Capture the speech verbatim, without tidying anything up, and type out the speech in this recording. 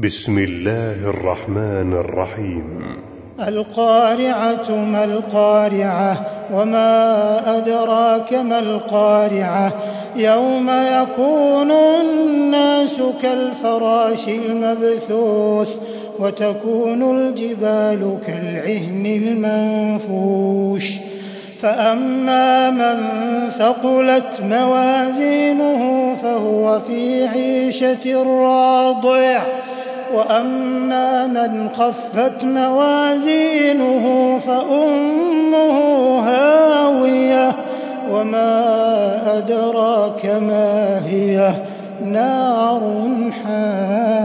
بسم الله الرحمن الرحيم. القارعة ما القارعة وما أدراك ما القارعة يوم يكون الناس كالفراش المبثوث وتكون الجبال كالعهن المنفوش فأما من ثقلت موازينه فهو في عيشة راضية وأما من خفت موازينه فأمه هاوية وما أدراك ما هي نار حامية.